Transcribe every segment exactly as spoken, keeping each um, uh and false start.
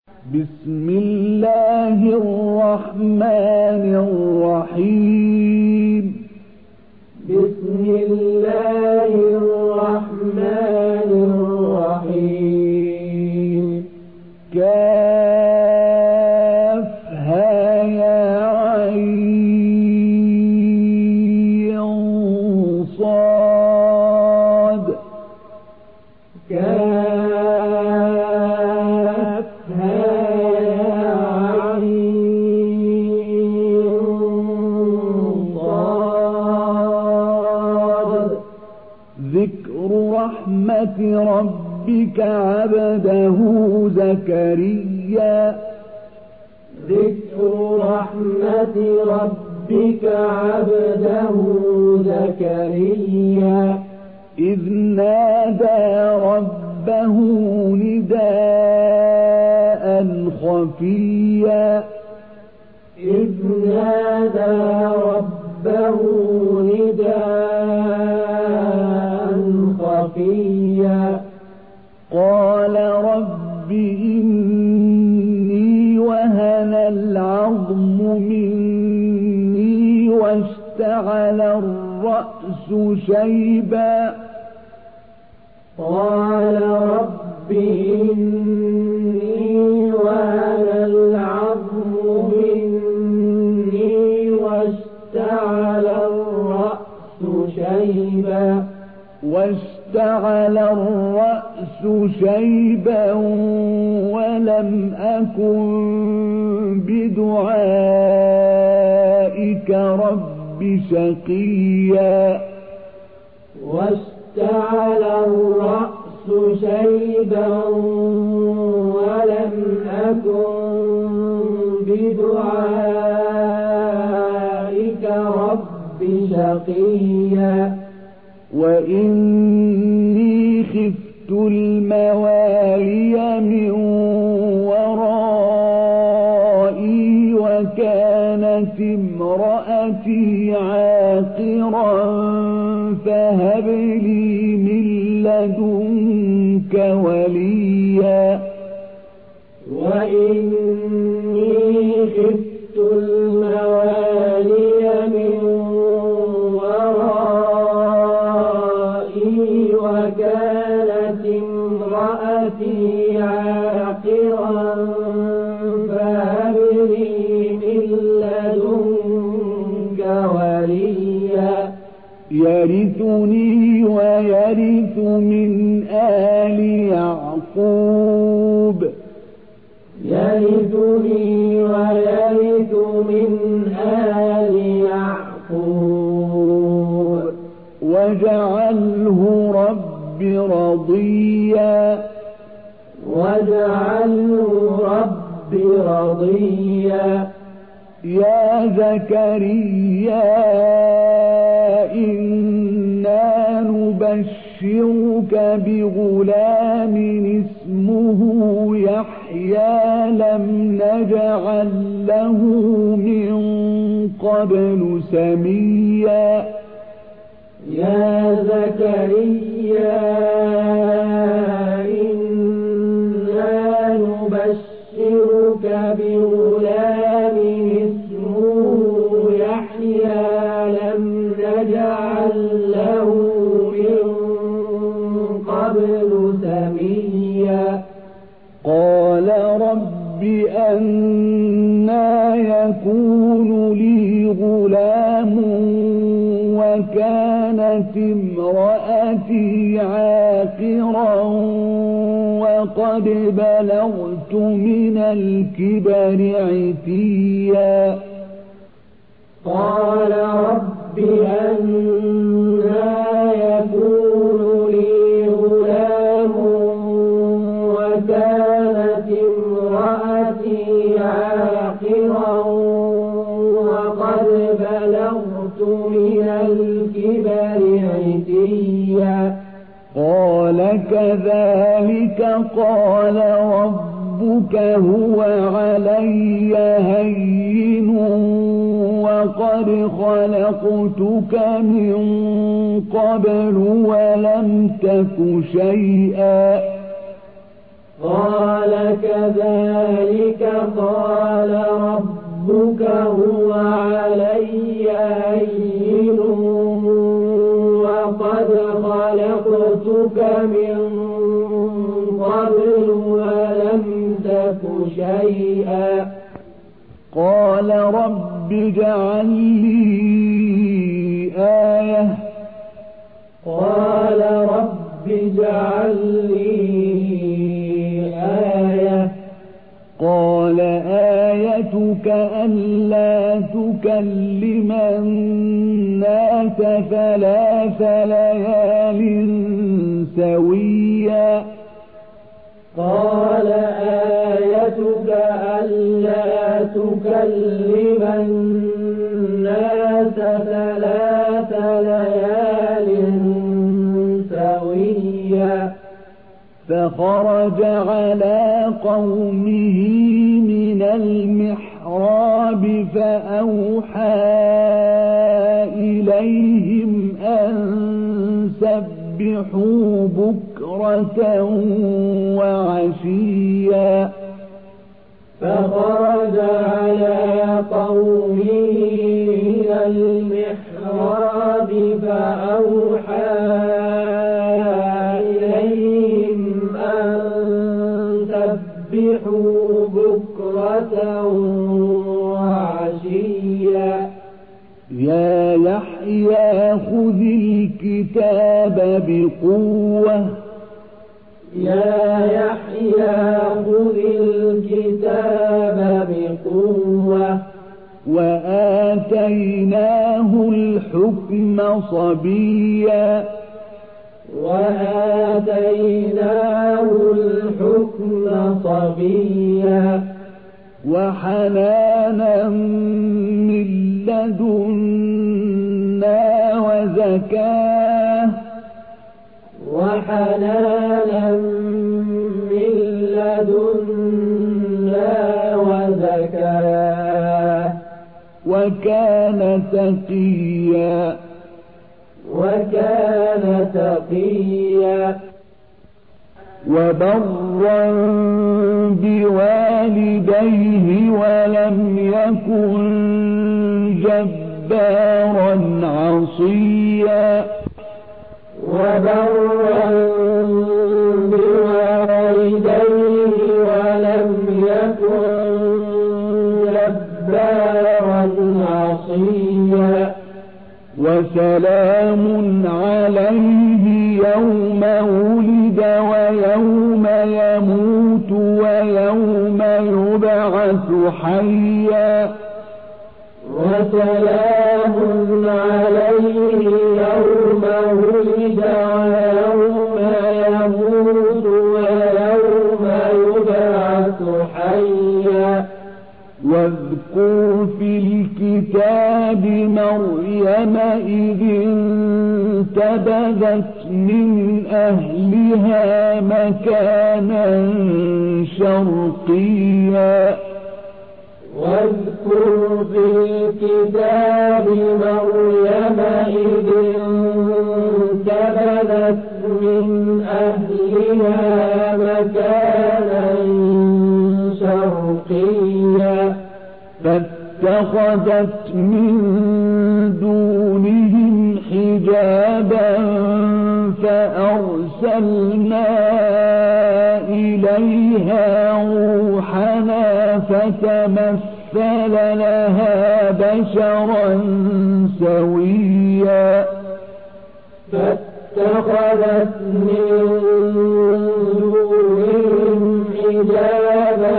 بسم الله الرحمن الرحيم بسم الله الرحمن الرحيم كافها يا عين صاد ذكر رحمة ربك عبده زكريا ذكر رحمة ربك عبده زكريا إذ نادى ربه نداء خفيا إذ نادى ربه نداء خفيا قال رب إني وهن العظم مني واشتعل الرأس شيبا قال رب إني وهن العظم مني واشتعل الرأس شيبا واشتعل الرأس شيبا ولم أكن بدعائك رب شقيا واشتعل الرأس شيبا ولم أكن بدعائك رب شقيا وإني خفت الموالي من ورائي وكانت امرأتي عاقرا فهب لي من لدنك وليا وإني خفت الموالي من ورائي وكانت امرأتي عاقرا فهب لي من لدنك وليا يرثني ويرث من آل يعقوب يرثني ويرث من آل يعقوب واجعله رب رضيا واجعله رب رضيا يا زكريا إنا نبشرك بغلام اسمه يحيى لم نجعل له من قبل سميا يا زكريا إنا نبشرك بغلام اسمه يحيى لم نجعل له من قبل سميا قال رب أنى يكون لي غلام وكانت امرأتي عاقرا وقد بلغت من الكبر عتيا قال رب أنى يكون لي غلام وكانت امرأتي عاقرا وقد بلغت من الكبر عتيا قال كذلك قال ربك هو علي هين وقد خلقتك من قبل ولم تك شيئا قال كذلك قال ربك هو علي هين وقد خلقتك من قبل ولم تك شيئا قال رب اجعل لي آية قال رب اجعل لي آية قال آيتك ألا تكلم الناس ثلاث ليال سويا قال آيتك ألا تكلم الناس ثلاث ليال سويا فخرج على قومه من المحراب فأوحى إليهم أن سبحوا بكرة وعشيا فخرج على قومه من المحراب فأوحى إليهم أن سبحوا بكرة وعشيا يا يحيى خذ الكتاب بقوة يا يحيى خذ الكتاب بقوة وآتيناه الحكم صبيا وآتيناه الحكم صبيا وحنانا من لدنا وزكاة وحنانا من لدنا وزكاة وكان تقيا وكان تقيا وبرا بوالديه ولم يكن جبارا عصيا وبرا بوالديه ولم يكن جبارا عصيا وسلام عليه يوم ولد ويوم يموت ويوم يبعث حيا وسلام عليه يوم ولد ويوم يموت ويوم يبعث حيا واذكر في الكتاب مريم إذ انتبذت من أهلها مكانا شرقيا واذكر في الكتاب مريم إذ انتبذت من أهلها مكانا شرقيا فاتخذت من دونهم حجابا فأرسلنا إليها روحنا فتمثل لها بشرا سويا فاتخذت من دونهم حجابا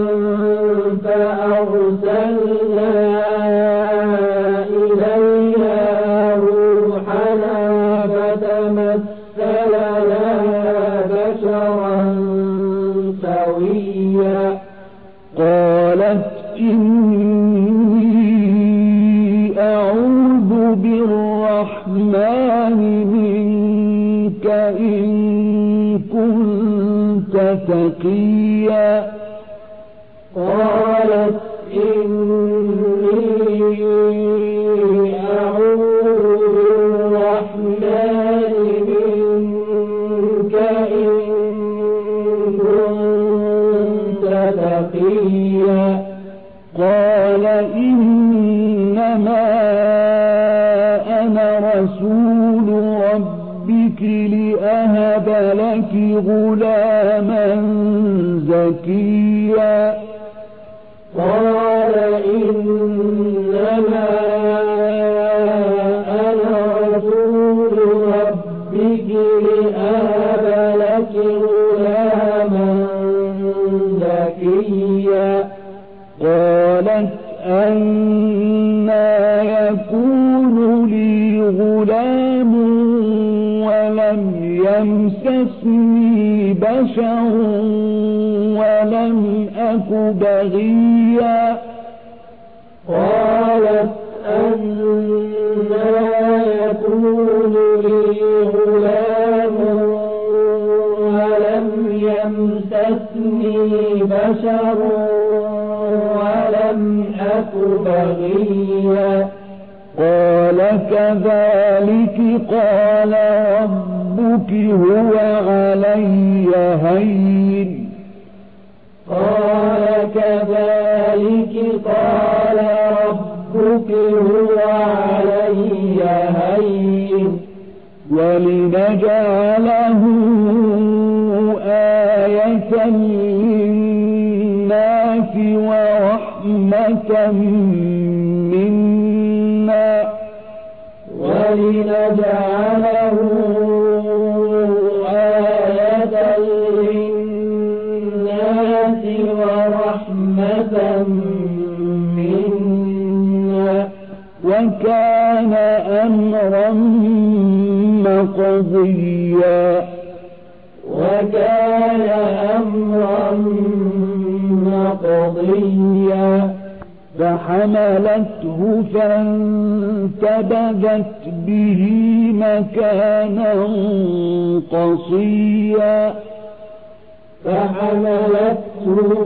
فأرسلنا إليها روحنا فتمثل لها بشرا سويا قالت إني أعوذ بالرحمن منك إن كنت تقيا قالت إني أعوذ بالرحمن منك إن كنت زكيا قال إنما أنا رسول ربك لأهب لك غلاما زكيا قال إنما أنا رسول ربك لأهب لك غلاما زكيا قالت أنى يكون لي غلام ولم يمسسني بشر ولم أك بغيا قالت أنى يكون لي غلام ولم يمسسني بشر ولم أك بغيا قال كذلك قال ربك هو علي هين قال كذلك قال ربك هو علي هين ولنجعله آية للناس ورحمة منا ولنجعله آية للناس ورحمة منا وكان أمرا مقضيا وكان أمرا مقضيا فحملته فانتبذت به مكانا قصيا فحملته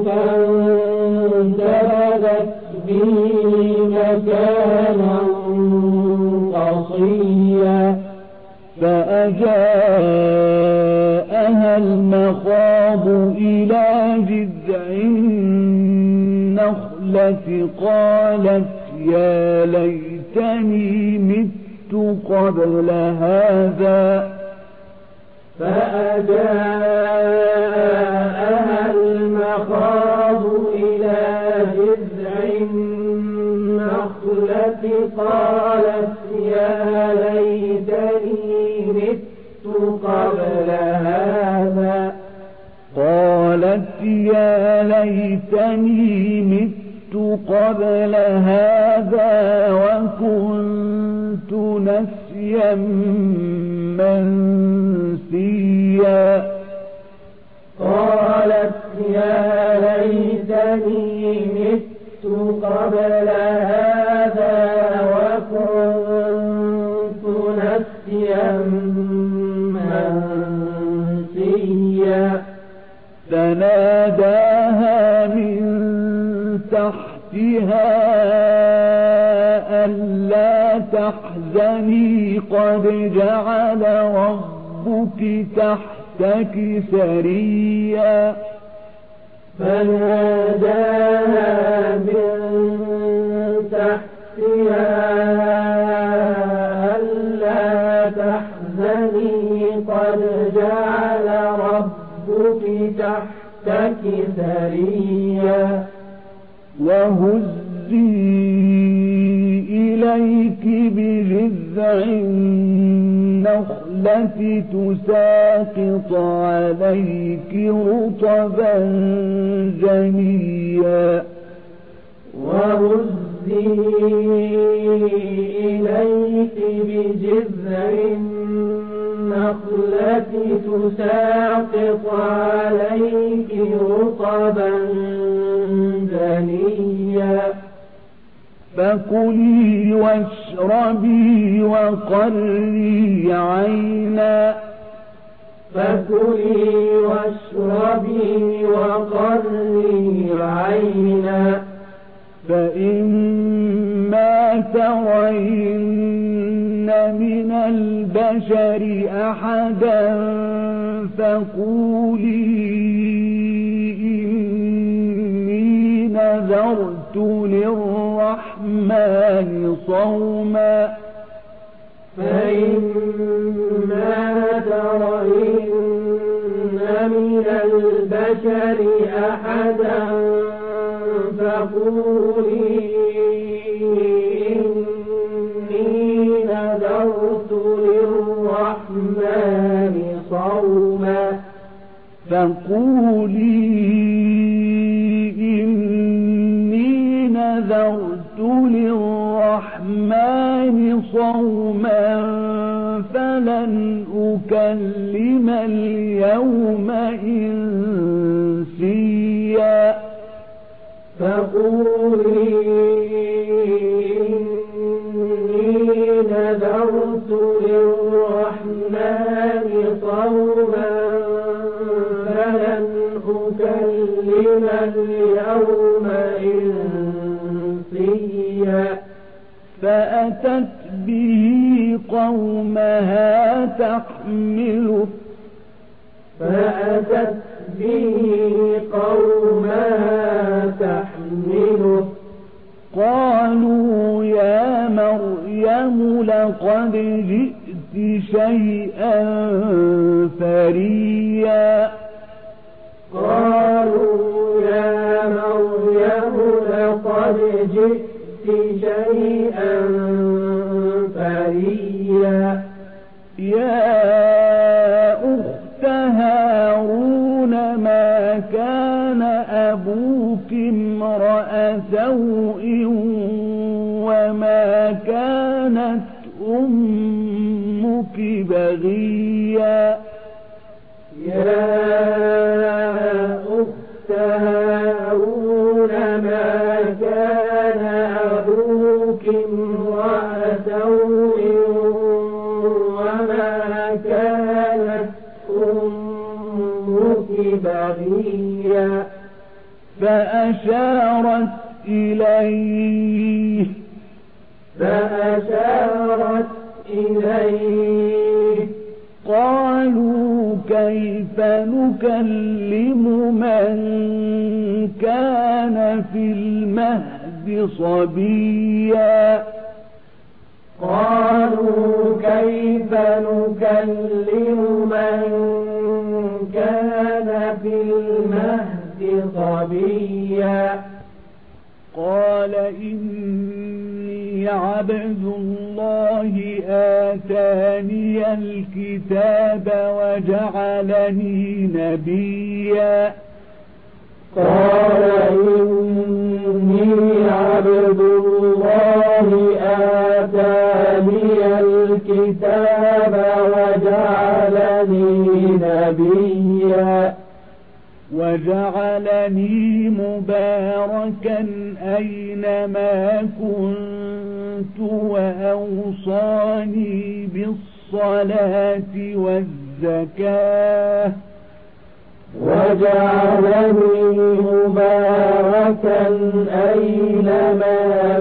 فانتبذت به مكانا قصيا فأجاءها المخاض إلى جذع النخلة قالت يا ليتني مت قبل هذا فأجاءها المخاض إلى جذع النخلة قالت يا ليتني مت قبل هذا قالت يا ليتني مت قبل هذا وكنت نسيا منسيا قالت يا ليتني مت قبل هذا وكنت نسيا منسيا فناداها من تحتها ألا تحزني قد جعل ربك تحتك سريا فناداها من تحتها ألا تحزني قد جعل ربك تحتك سريا وهزي إليك بجذع النخلة تساقط عليك رطبا جنيا وهزي إليك بجذع النخلة تساقط عليك رطبا جنيا فكلي واشربي وقري عينا فكلي واشربي وقري عينا فإما ترين من البشر أحدا فقولي إني نذرت للرحمن صوما فإما ترين من البشر أحدا فقولي إني نذرت للرحمن صوما فقولي إني نذرت للرحمن صوما فلن أكلم اليوم إنسيا فقولي إني نذرت للرحمن صوما فلن أكلم اليوم إنسيا فأتت به قومها تحمله فأتت به قومها تحمله قالوا يا مريم لقد جئت شيئا فريا قالوا يا مريم لقد جئت شيئا فريا يا أخت هارون ما كان أبوك امرأ سوء وما كانت أمك بغيا يا أخت هارون ما كان أبوك امرأ سوء وما كانت أمك بغيا فأشارت إليه فأشارت إليه قالوا كيف نكلم من كان في المهد صبيا قالوا كيف نكلم من كان في المهد صبيا قال إني عبد الله آتاني الكتاب وجعلني نبيا قال إني عبد الله آتاني الكتاب وجعلني نبيا وجعلني مباركا أينما كنت وأوصاني بالصلاة والزكاة وجعلني مباركا أينما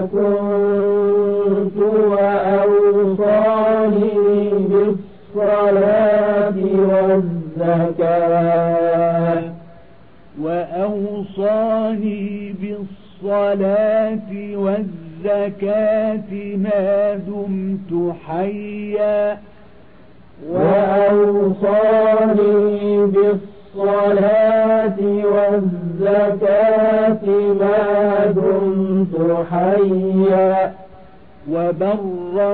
كنت وأوصاني بالصلاة والزكاة وأوصاني بالصلاة والزكاة ما دمت حيا وأوصاني بالصلاة والزكاة ما دمت حيا وبرا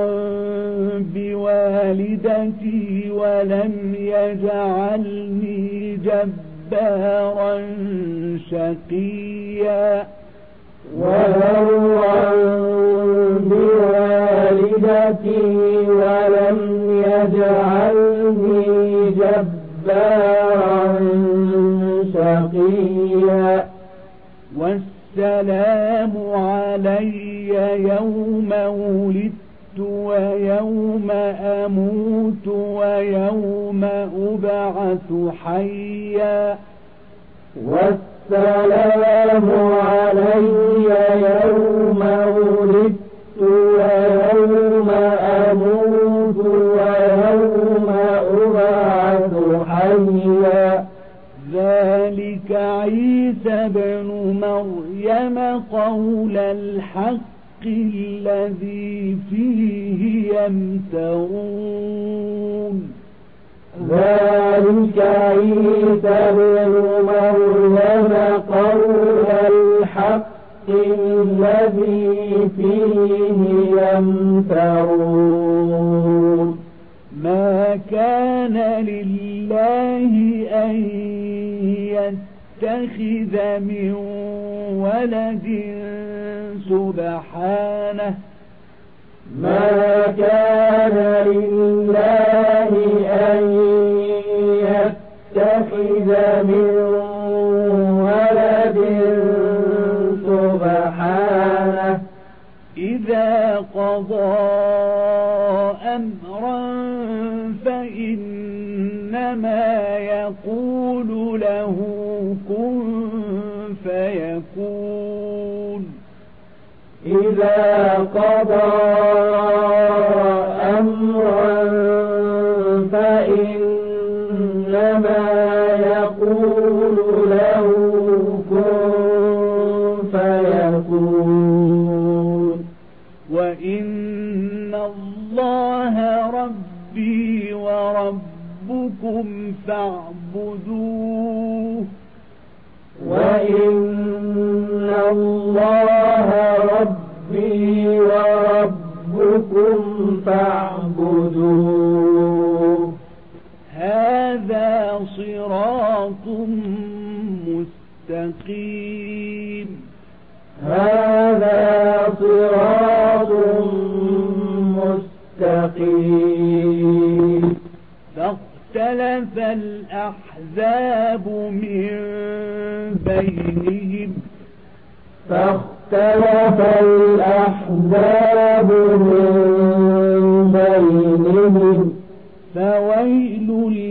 بوالدتي ولم يجعلني جبارا شقيا وبرا بوالدتي ولم يجعلني جبارا شقيا والسلام علي يوم ولدت ويوم أموت ويوم أبعث حيا والسلام علي يوم ولدت ويوم أموت ويوم أبعث حيا ذلك عيسى بن مريم مريم قول الحق الذي فيه يمترون ذلك عيسى ابن مريم قول الحق الذي فيه يمترون ما كان لله أن يتخذ من ولد سبحانه ما كان لله أن يتخذ من ولد سبحانه إذا قضى أمرا فإنما يقول له كن فيكون إذا قضى أمرا فإنما يقول له كن فيكون وإن الله ربي وربكم فاعبدوه وإن الله ربي وربكم فاعبدوه هذا صراط مستقيم هذا صراط مستقيم فاختلف الأحزاب من بينهم فاختلف الأحزاب من بينهم فويل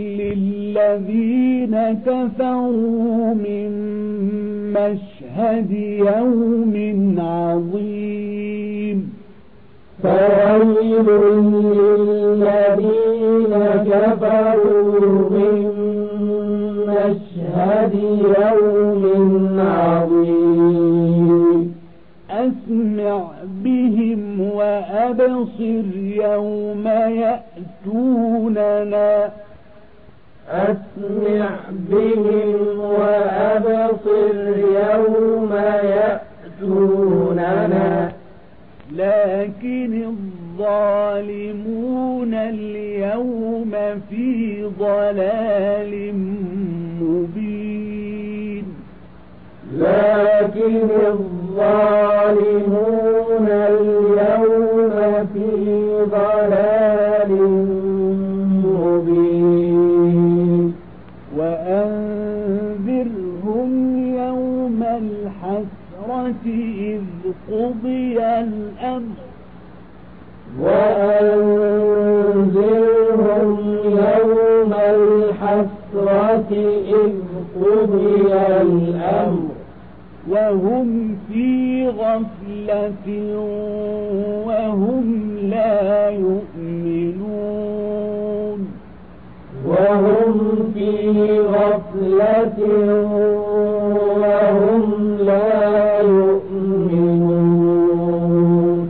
للذين كفروا من مشهد يوم عظيم فويل للذين كفروا من مشهد يوم عظيم أسمع بهم وأبصر يوم يأتوننا أسمع بهم وأبصر يوم يأتوننا لكن الظالمون اليوم في ضلال مبين لكن الظالمون اليوم في ضلال مبين وأنذرهم يوم الحسرة إذ قضي الأمر وأنذرهم يوم الحسرة إذ قضي الأمر وهم في غفلة وهم لا يؤمنون وهم في غفلة وهم لا يؤمنون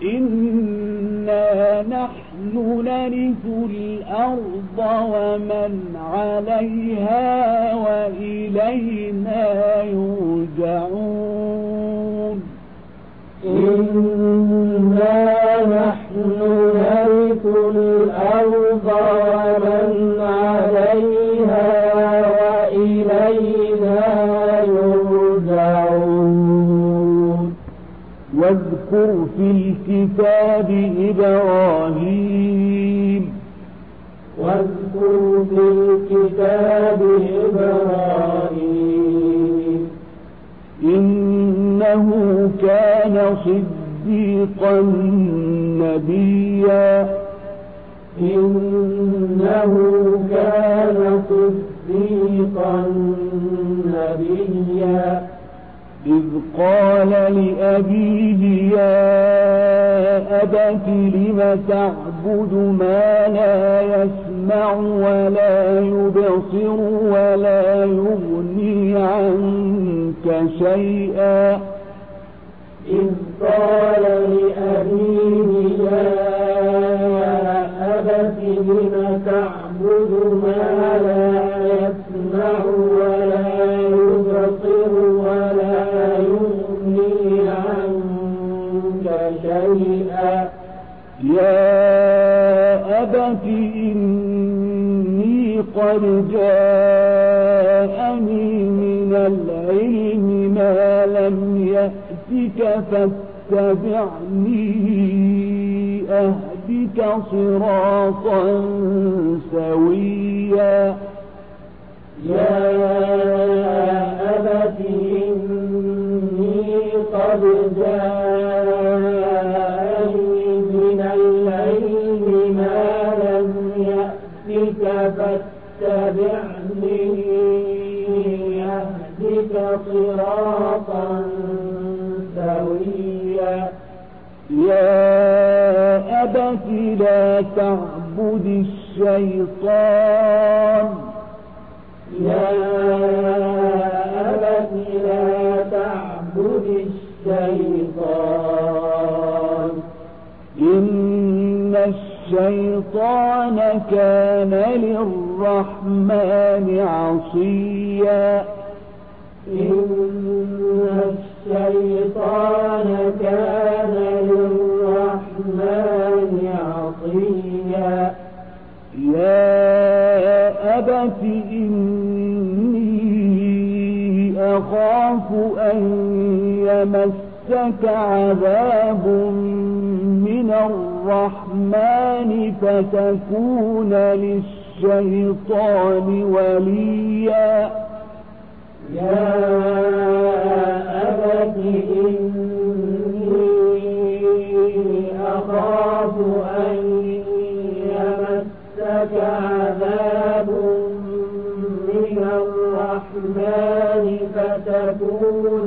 إنا نحن نرث الأرض ومن عليها وإلينا يرجعون إنا نحن نرث الأرض ومن عليها وإلينا يرجعون واذكر في الكتاب إبراهيم واذكر في الكتاب إبراهيم إنه كان صديقا نبيا إنه كان صديقا نبيا إذ قال لأبيه يا أبت لم تعبد ما لا يسمع ولا يبصر ولا يغني عنك شيئا أبت إني قد جاءني من العلم ما لم يأتك فاتبعني أهدك صراطا سويا يا أبت إني قد جاءني من العلم ما لم يأتك فاتبعني أهدك صراطا سويا يا أبت لا تعبد الشيطان يا أبت لا تعبد الشيطان إن الشيطان كان للرحمن عصيا إن الشيطان كان للرحمن عصيا يا أبت إني أخاف أن يمسك عذاب من الرحمن فتكون للشيطان وليا يا أبت إني أخاف أن يمسك عذاب من الرحمن فتكون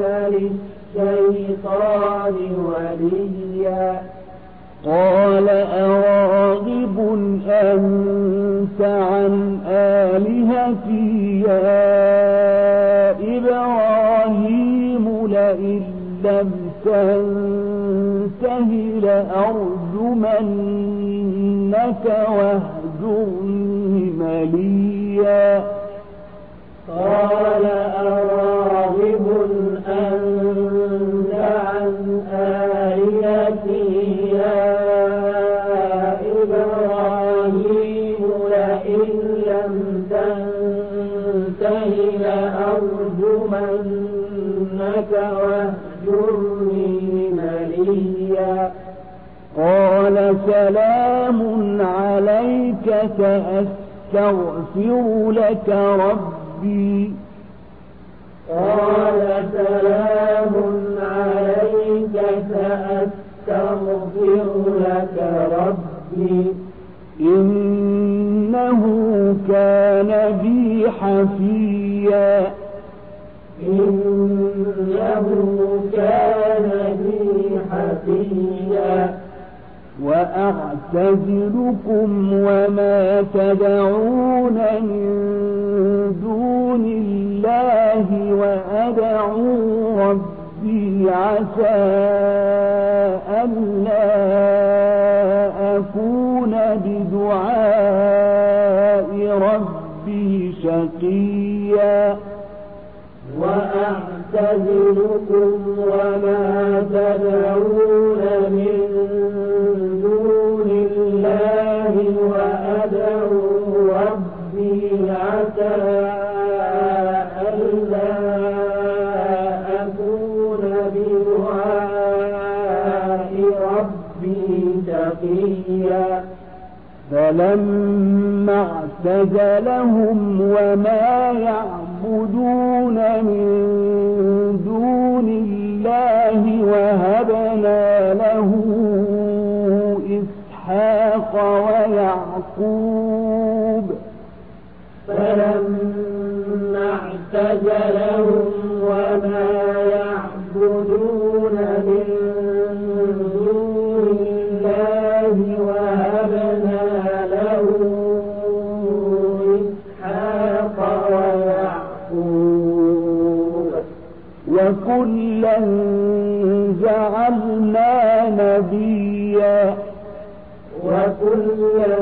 للشيطان وليا قال أراغب أنت عن آلهتي يا إبراهيم لئن لم تنته لأرجمنك واهجرني مليا قال أراغب أنت عن آلهتي يا إبراهيم لئن لم تنته لأرجمنك واهجرني مليا قال سلام عليك سأستغفر لك ربي قال سلام عليك سأستغفر لك ربي إنه كان بي حفيا إنه كان بي حفيا وأعتزلكم وما تدعون من دون الله وأدعو ربي عسى ألا أكون بدعاء ربي شقيا وأعتزلكم وما تدعون من دون الله وأدعو ربي عسى ألا أكون بدعاء ربي شقيا فلما اعتزلهم وما يعبدون من دون الله وهبنا له إسحاق ويعقوب فلما اعتزلهم وما يعبدون من دون الله وهبنا له إسحاق ويعقوب وكلا جعلنا نبيا وكلا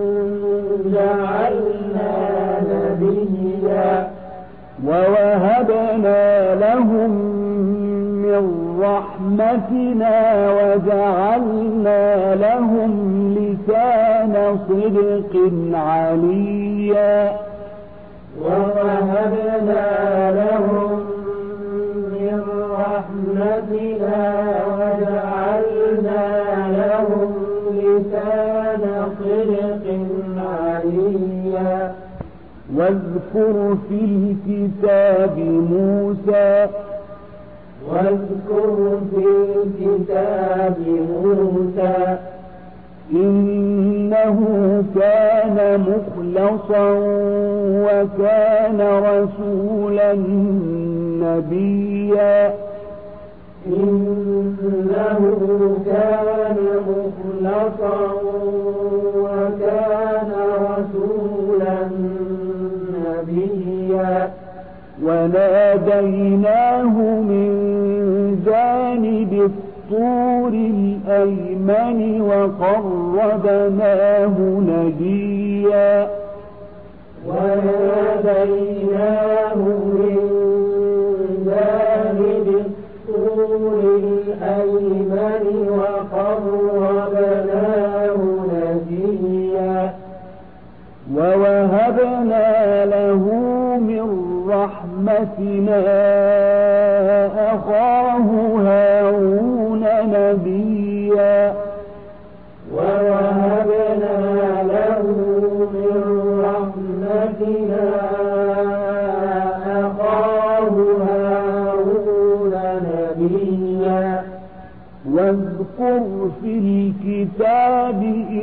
جعلنا نبيا ووهبنا لهم من رحمتنا وجعلنا لهم لسان صدق عليا ووهبنا لهم من رحمتنا وجعلنا لهم لسان صدق عليا واذكر في الكتاب موسى واذكر في الكتاب موسى إنه كان مخلصا وكان رسولا نبيا إنه كان مخلصا وكان رسولا نبيا وناديناه من جانب الطور الأيمن وقربناه نجيا وناديناه من جانب الطور الأيمن وقربناه نجيا ووهبنا له من رحمتنا أخاه هارون نبيا ووهبنا له من رحمتنا أخاه هارون نبيا واذكر في الكتاب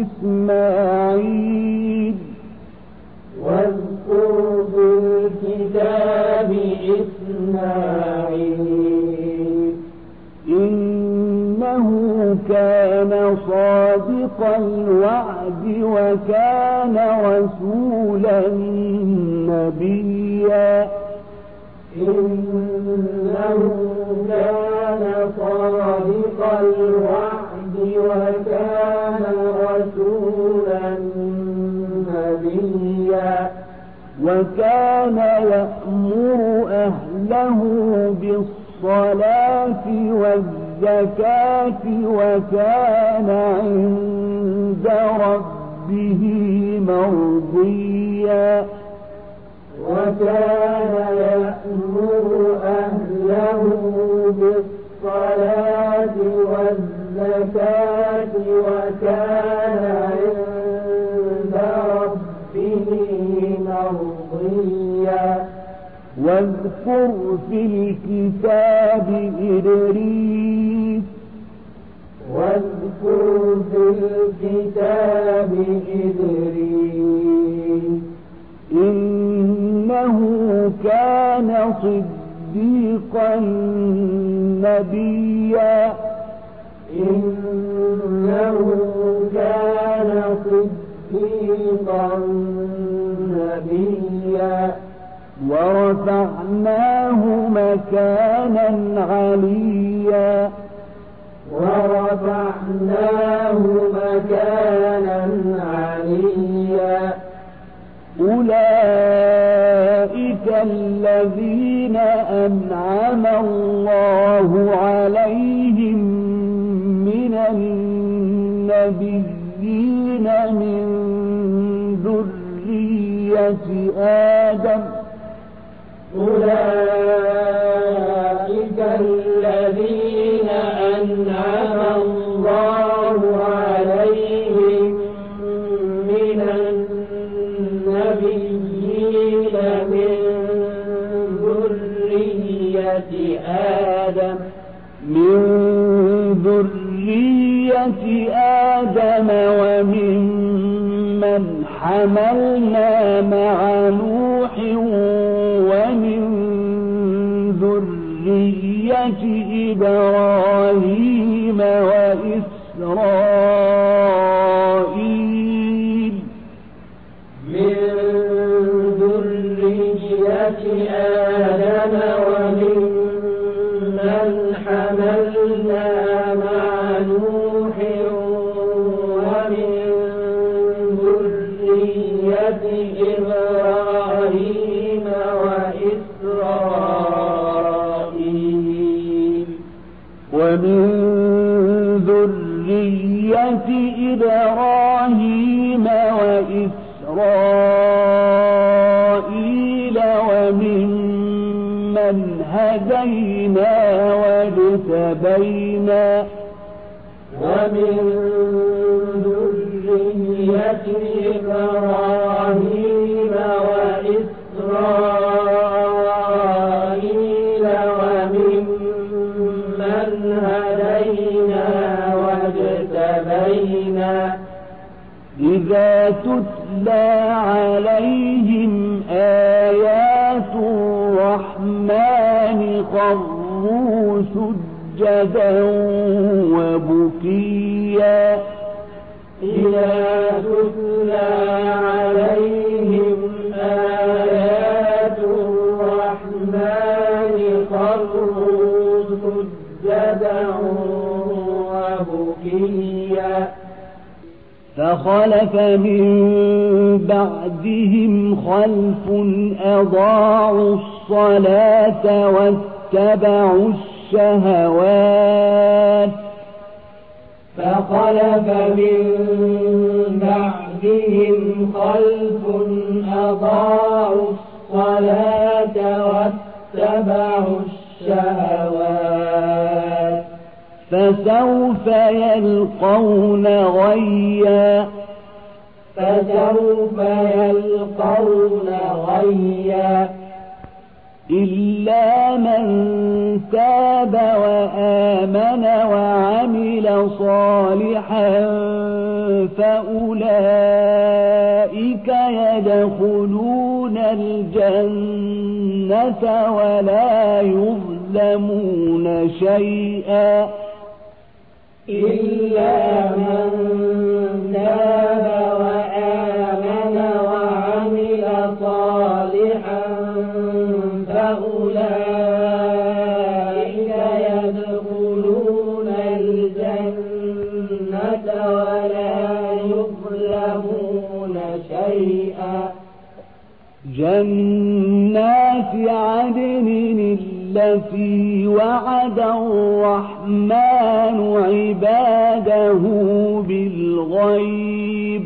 إسماعيل واذكر في الكتاب إسماعيل إنه كان صادق الوعد وكان رسولا نبيا إنه كان صادق الوعد وكان رسولا نبيا وكان يأمر أهله بالصلاة والزكاة وكان عند ربه مرضيا وكان يأمر أهله بالصلاة والزكاة وكان عند ربه مرضيا واذكر في الكتاب إدريس واذكر في الكتاب إدريس إنه كان صديقا نبيا إنه كان صديقا نبيا ورفعناه مكانا عليا ورفعناه مكانا عليا أولئك الذين أنعم الله عليهم من النبيين من ذرية آدم أولئك الذين أنعم الله عليهم من النبيين من ذرية آدم من ذرية آدم وممن حملنا مع نوح ومن ذرية إبراهيم وإسرائيل من ذرية آدم وممن حملنا مع نوح ومن ذرية إبراهيم وإسرائيل ومن ذرية إبراهيم وإسرائيل وممن هدينا واجتبينا ومن ذرية إبراهيم وإسرائيل وممن هدينا واجتبينا إذا تتلى عليهم آيات الرحمن خروا سجدا وبكيا إذا تتلى عليهم آيات الرحمن خروا سجدا وبكيا فخلف من بعدهم خلف أضاعوا الصلاة واتبعوا الشهوات فخلف من بعدهم خلف أضاعوا الصلاة واتبعوا الشهوات فسوف يلقون غيا فسوف يلقون غيا إلا من تاب وآمن وعمل صالحا فأولئك يدخلون الجنة ولا يظلمون شيئا إلا من تاب وآمن وعمل صالحا فأولئك يدخلون الجنة ولا يظلمون شيئا جنات عدن التي وعد الرحمن عباده بالغيب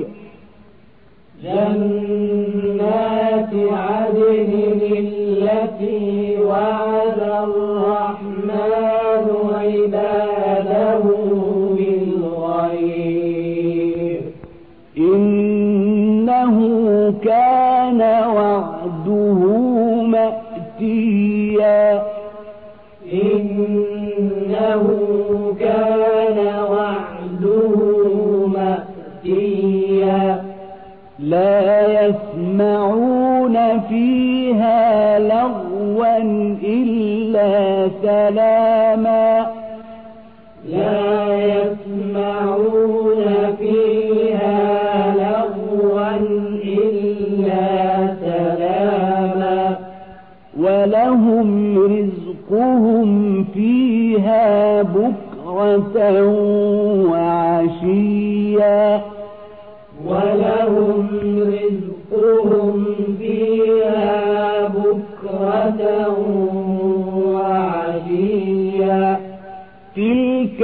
جنات عدن التي وعد الرحمن عباده بالغيب إنه كان وعده مأتيا إنه كان وعده مأتيا لا يسمعون فيها لغوا إلا سلاما لا يسمعون فيها لغوا إلا سلاما ولهم رزقهم فيها بكرة وعشيا ولهم رزقهم فيها بكرة وعشيا تلك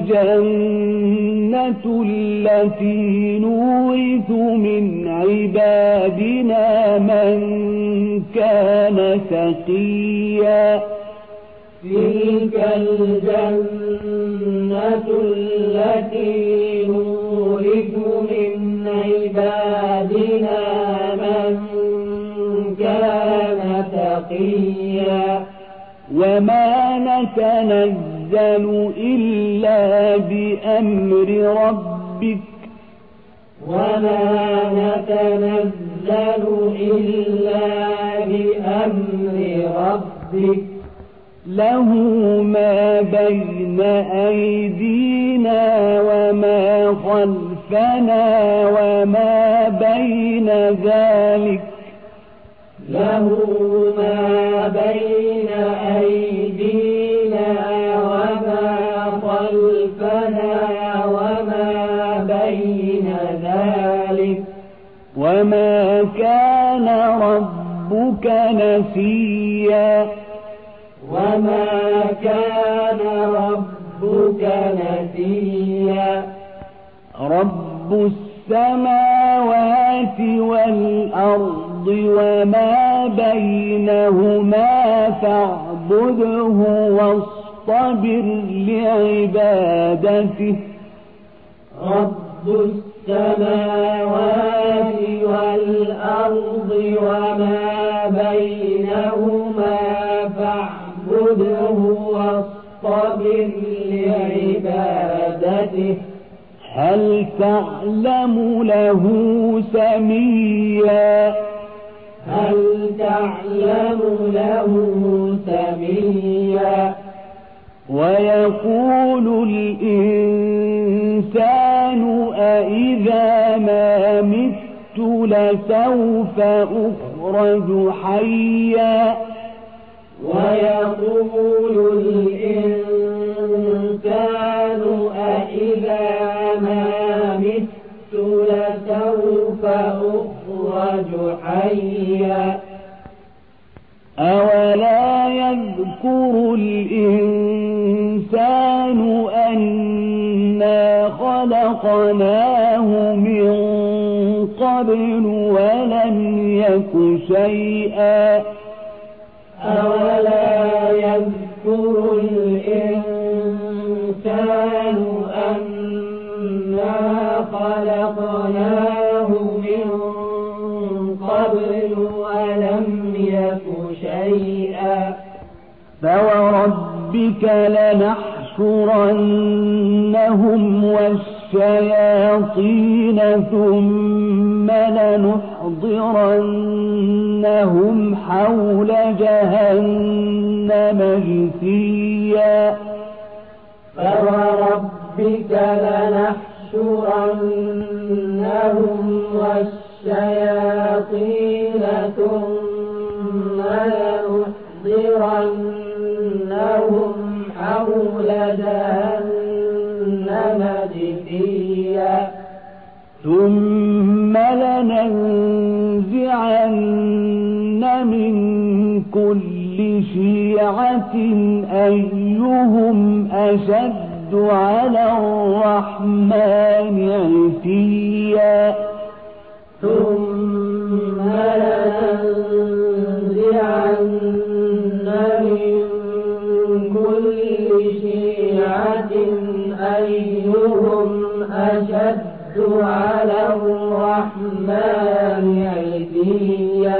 الجنة التي نورث من عبادنا من كان تقيا تلك الجنة التي نورث من عبادنا من كان تقيا وما نتنزل إلا بأمر ربك وما نتنزل إلا بأمر ربك له ما بين أيدينا وما خلفنا وما بين ذلك له ما بين أيدينا وما خلفنا وما بين ذلك وما كان ربك نسيا وما كان ربك ربك نسيا رب السماوات والأرض وما بينهما فاعبده واصطبر لعبادته رب السماوات والأرض وما بينهما فاعبده واصطبر لعبادته هل تعلم له سميا هل تعلم له سميا ويقول الإنسان أإذا ما مت لسوف أخرج حيا ويقول الإنسان أإذا ما مت لسوف أخرج حيا أولا يذكر الإنسان أنا خلقناه من قبل ولم يك شيئا أولا يذكر الإنسان أنا خلقناه من قبل ولم يك شيئا فوربك لنحشرنهم والشياطين ثم لنحضرنهم حول جهنم جثيا فوربك لنحشرنهم والشياطين ثم لنحضرنهم حول جهنم جثيا ثم لننزعن من كل شيعة أيهم أشد على الرحمن عتيا ثم لننزعن من كل شيعة أيهم أشد على الرحمن عتيا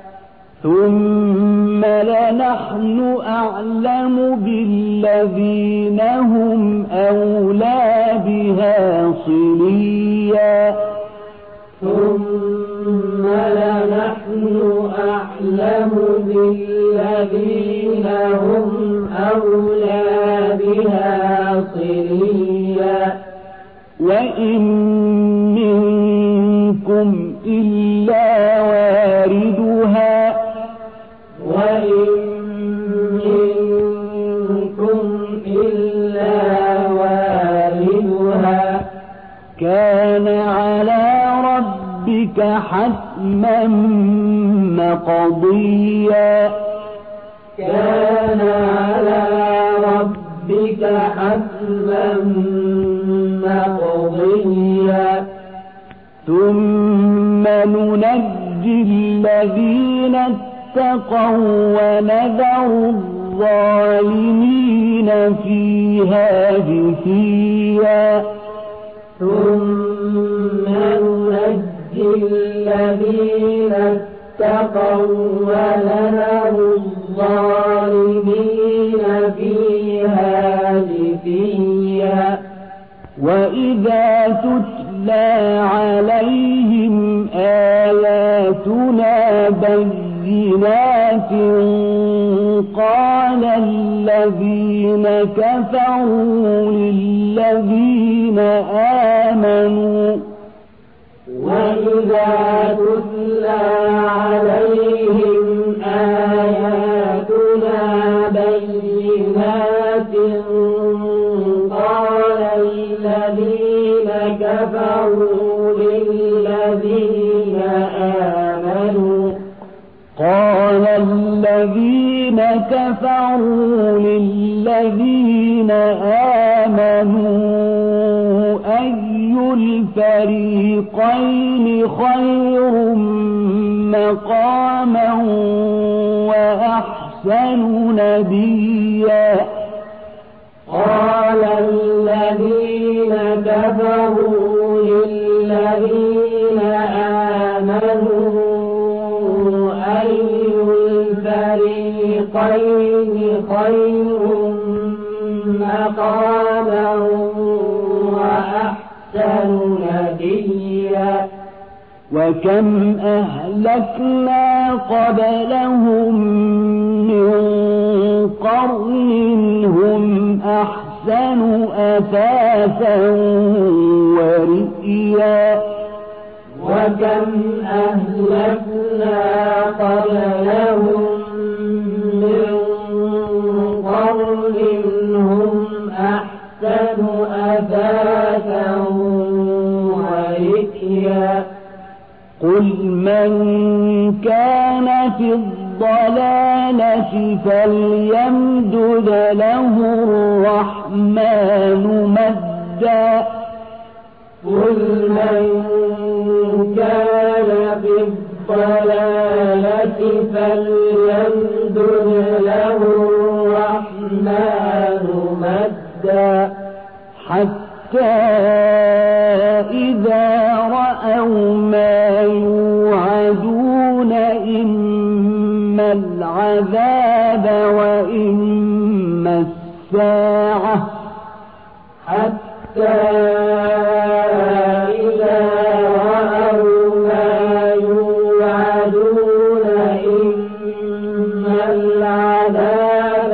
ثم لنحن أعلم بالذين هم أولى بها صليا ثم لنحن أعلم بالذين هم أولى بها صليا وإن منكم إلا واردها وإن منكم إلا واردها كان على ربك حتما مقضيا كان على ربك حتما مقضيا ثم ننجي الذين اتقوا ونذر الظالمين فيها جثيا ثم ننجي الذين اتقوا ونذر الظالمين فيها جثيا وإذا تتلى عليهم آياتنا بينات قال الذين كفروا للذين آمنوا وإذا تتلى عليهم آياتنا بينات قال الذين كفروا للذين آمنوا قال الذين كفروا للذين آمنوا أي الفريقين خير مقاما وأحسن نديا قال الذين كفروا للذين آمنوا أي الفريقين خير مقاما وأحسن نديا وكم أهلكنا قبلهم من قرن هم أحسن أثاثا ورئيا وكم أهلكنا قبلهم من قرن هم أحسن أثاثا ورئيا قل من كان في الضلالة فليمدد له الرحمن مدا قل من كان في الضلالة فليمدد له الرحمن مدا حتى إذا رأوا ما يوعدون إما العذاب وإما الساعة حتى إذا رأوا ما يوعدون إما العذاب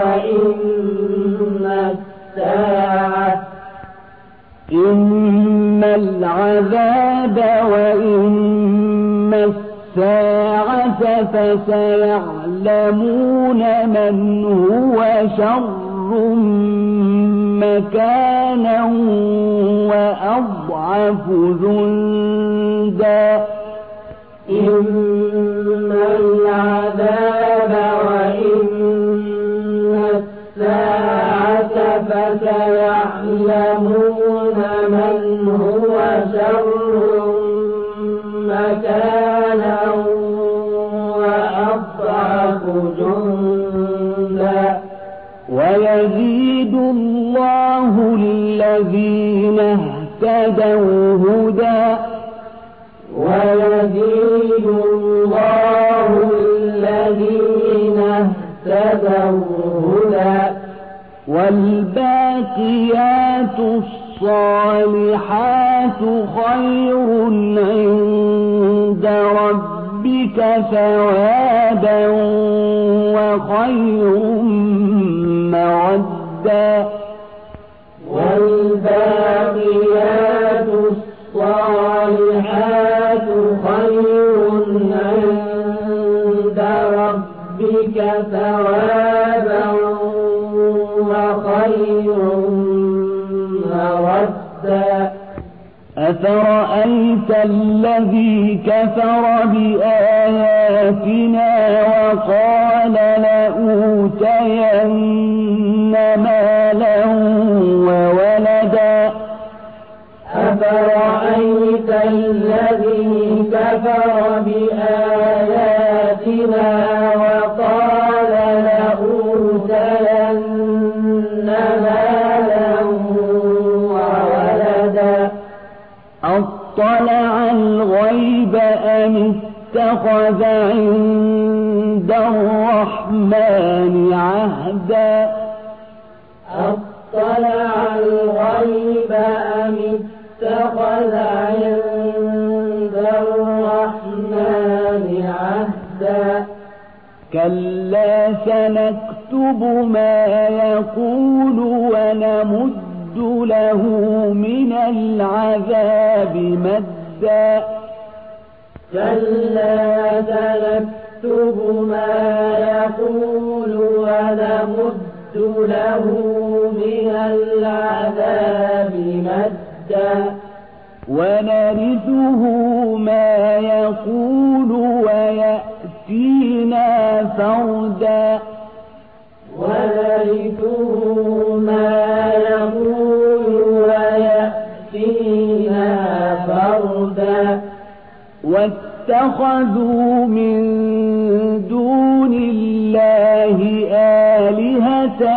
وإما الساعة إما العذاب وإما الساعة فسيعلمون من هو شر مكانا وأضعف جندا إما العذاب وإما الساعة فسيعلمون من هو شر مكانا وأضعف جندا ويزيد الله الذين اهتدوا هدى ويزيد الله الذين اهتدوا هدى والباقيات الصالحات خير عند ربك ثوابا وخير موددا والباقيات الصالحات خير عند ربك ثوابا وخير موددا أفرأيت الذي كفر بآياتنا وقال لأوتين مالا وولدا أفرأيت الذي كفر بآياتنا وقال لأوتين مالا وولدا أطلع الغيب أم اتخذ عند الرحمن عهدا أطلع الغيب أم اتخذ عند الرحمن عهدا كلا سنكتب ما يقول ونمد له من العذاب مدا كلا سنكتب ما يقول ونمد له من العذاب مدا ونرثه ما يقول ويأتينا فردا ونرثه ما يقول واتخذوا من دون الله آلهة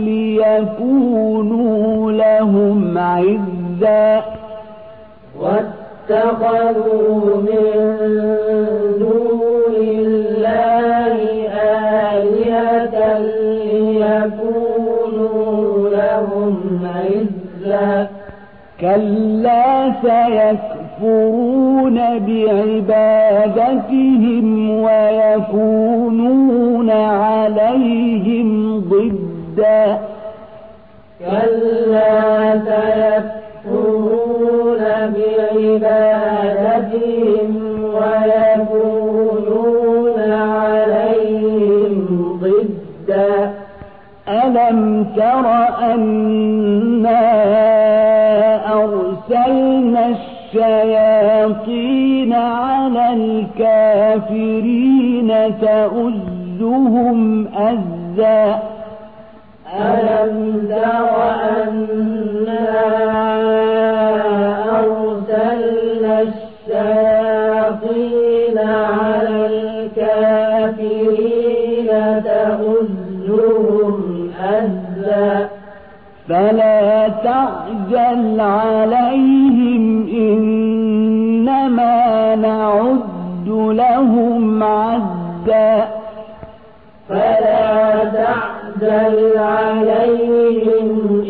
ليكونوا لهم عزا واتخذوا من دون الله آلهة ليكونوا لهم عزا كلا سيكفرون بعبادتهم ويكونون عليهم ضدا كلا سيكفرون بعبادتهم ويكونون عليهم ضدا ألم تر أنا أرسلنا الشياطين على الكافرين تؤزهم أزا ألم تر أنا أرسلنا الشياطين على الكافرين تؤزهم أزا فلا تعجل عليهم إنما نعد لهم عدا فلا تعجل عليهم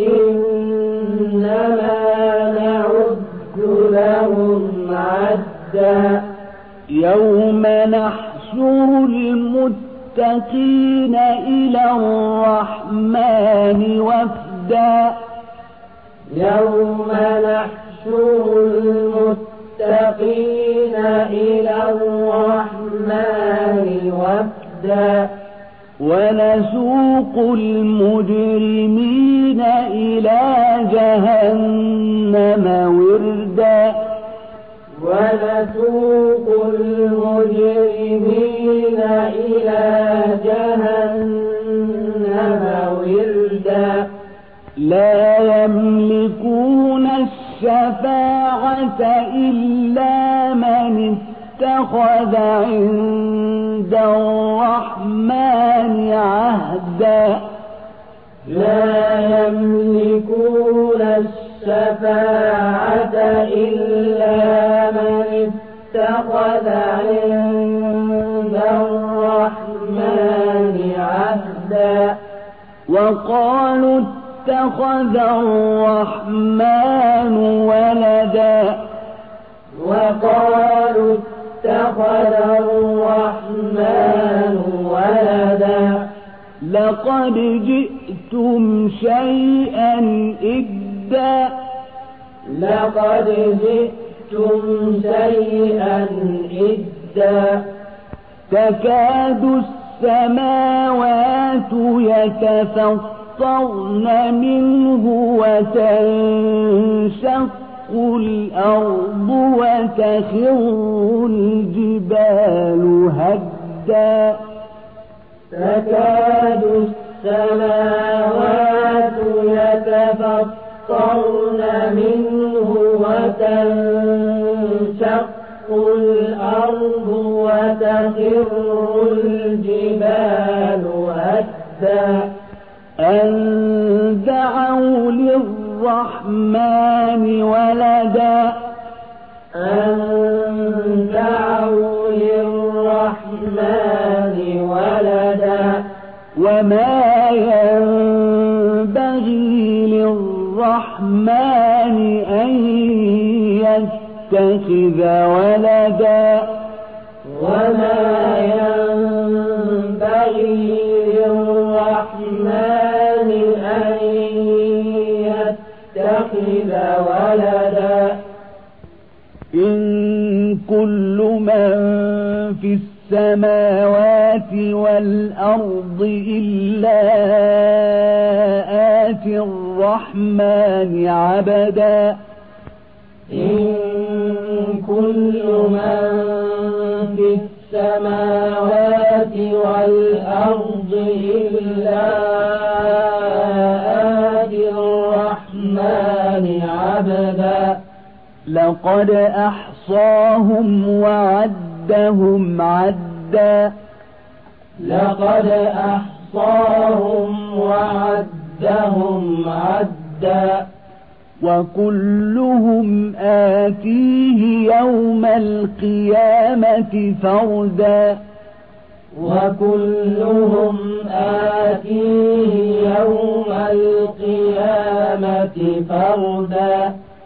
إنما نعد لهم عدا يوم نحشر المتقين إلى الرحمن وفدا يوم نحشر المتقين إلى الرحمن وفدا ونسوق المجرمين إلى جهنم وردا ونسوق المجرمين إلى جهنم وردا لا يملكون الشفاعة إلا من اتخذ عند الرحمن عهدا لا يملكون الشفاعة إلا من اتخذ عند الرحمن عهدا وقالوا اتخذ الرحمن ولدا وقالوا اتخذ الرحمن ولدا لقد جئتم شيئا إدا لقد جئتم شيئا إدا تكاد السماوات يتفطرن منه وتنشق الأرض وتخر الجبال هدا تكاد السماوات يتفطرن منه وتنشق الأرض وتخر الجبال هدا أن دعوا للرحمن ولدا أن دعوا للرحمن ولدا وما ينبغي للرحمن أن يتخذ ولدا وما ينبغي للرحمن أن يتخذ ولدا إن كل من في السماوات والأرض إلا آتي الرحمن عبدا إن كل من في السماوات والأرض إلا آتي الرحمن عبدا لقد أحصاهم وعدهم عدهم عدا لقد أحصاهم وعدهم عدا وكلهم آتيه يوم القيامة فردا وكلهم آتيه يوم القيامة فردا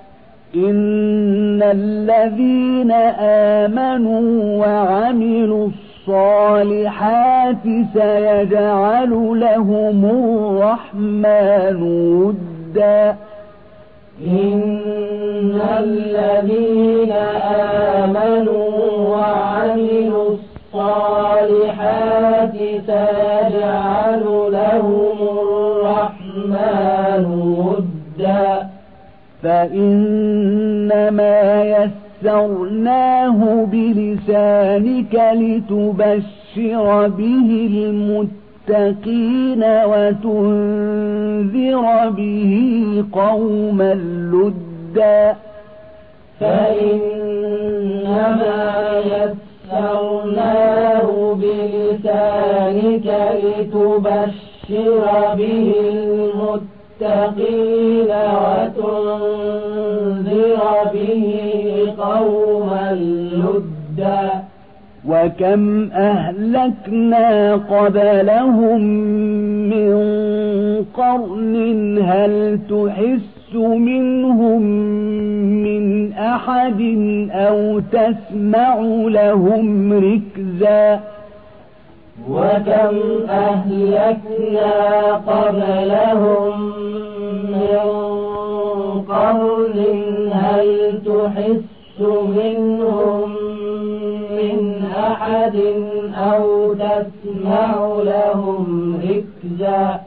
إن الذين آمنوا وعملوا الصالحات سيجعل لهم الرحمن ودا إن الذين آمنوا وعملوا الصالحات سيجعل لهم الرحمن ودا فإنما يسرناه بلسانك لتبشر به المتقين وتنذر به قوما لدا فإنما يسرناه بلسانك لتبشر به المتقين وتنذر به قوما لدا وكم أهلكنا قبلهم من قرن هل تحس منهم من أحد أو تسمع لهم ركزا وكم أهلكنا قبلهم من قرن هل تحس منهم من أحد أو تسمع لهم ركزا